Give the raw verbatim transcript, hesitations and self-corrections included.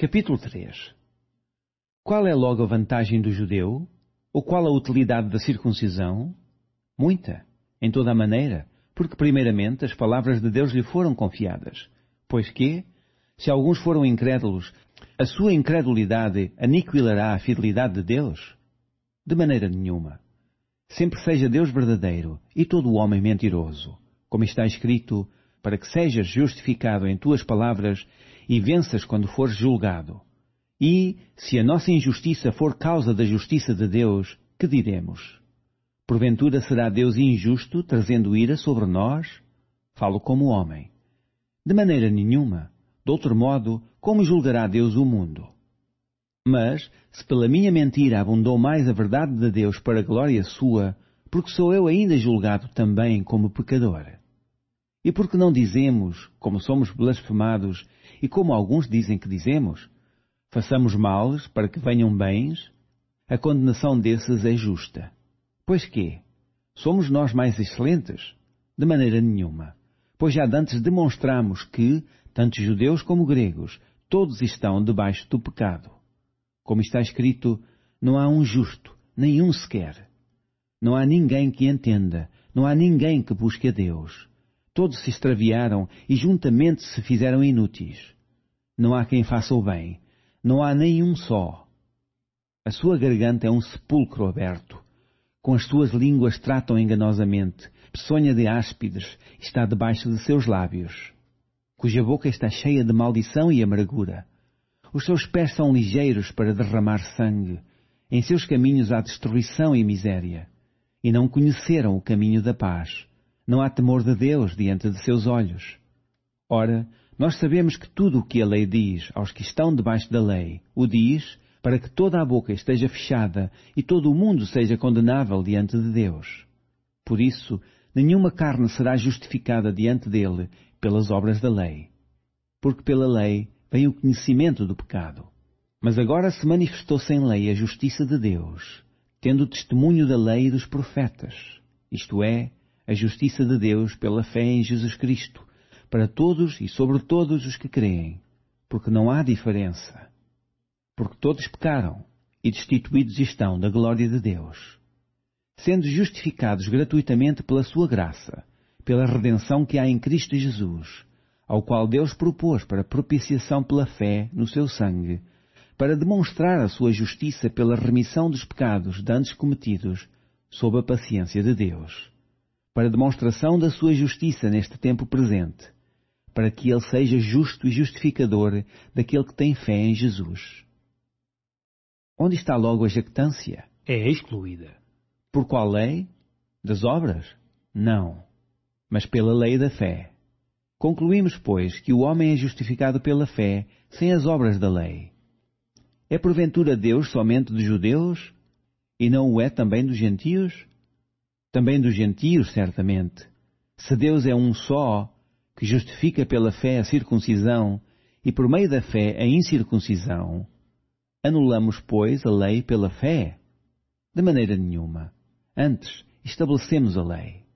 Capítulo três. Qual é logo a vantagem do judeu? Ou qual a utilidade da circuncisão? Muita, em toda a maneira, porque primeiramente as palavras de Deus lhe foram confiadas. Pois que, se alguns foram incrédulos, a sua incredulidade aniquilará a fidelidade de Deus? De maneira nenhuma. Sempre seja Deus verdadeiro e todo o homem mentiroso, como está escrito, para que sejas justificado em tuas palavras e venças quando fores julgado. E, se a nossa injustiça for causa da justiça de Deus, que diremos? Porventura será Deus injusto, trazendo ira sobre nós? Falo como homem. De maneira nenhuma. De outro modo, como julgará Deus o mundo? Mas, se pela minha mentira abundou mais a verdade de Deus para a glória sua, porque sou eu ainda julgado também como pecador? E porque não dizemos, como somos blasfemados, e como alguns dizem que dizemos, façamos males para que venham bens? A condenação desses é justa. Pois que? Somos nós mais excelentes? De maneira nenhuma. Pois já dantes demonstramos que, tanto judeus como gregos, todos estão debaixo do pecado. Como está escrito, não há um justo, nenhum sequer. Não há ninguém que entenda, não há ninguém que busque a Deus. Todos se extraviaram e juntamente se fizeram inúteis. Não há quem faça o bem, não há nenhum só. A sua garganta é um sepulcro aberto. Com as suas línguas tratam enganosamente. Peçonha de áspides está debaixo de seus lábios, cuja boca está cheia de maldição e amargura. Os seus pés são ligeiros para derramar sangue. Em seus caminhos há destruição e miséria. E não conheceram o caminho da paz. Não há temor de Deus diante de seus olhos. Ora, nós sabemos que tudo o que a lei diz aos que estão debaixo da lei, o diz para que toda a boca esteja fechada e todo o mundo seja condenável diante de Deus. Por isso, nenhuma carne será justificada diante dele pelas obras da lei. Porque pela lei vem o conhecimento do pecado. Mas agora se manifestou sem lei a justiça de Deus, tendo testemunho da lei e dos profetas, isto é, a justiça de Deus pela fé em Jesus Cristo, para todos e sobre todos os que creem, porque não há diferença. Porque todos pecaram e destituídos estão da glória de Deus, sendo justificados gratuitamente pela sua graça, pela redenção que há em Cristo Jesus, ao qual Deus propôs para propiciação pela fé no seu sangue, para demonstrar a sua justiça pela remissão dos pecados dantes cometidos sob a paciência de Deus, para demonstração da sua justiça neste tempo presente, para que ele seja justo e justificador daquele que tem fé em Jesus. Onde está logo a jactância? É excluída. Por qual lei? Das obras? Não, mas pela lei da fé. Concluímos, pois, que o homem é justificado pela fé, sem as obras da lei. É porventura Deus somente dos judeus? E não o é também dos gentios? Também dos gentios, certamente. Se Deus é um só, que justifica pela fé a circuncisão, e por meio da fé a incircuncisão, anulamos, pois, a lei pela fé? De maneira nenhuma. Antes, estabelecemos a lei.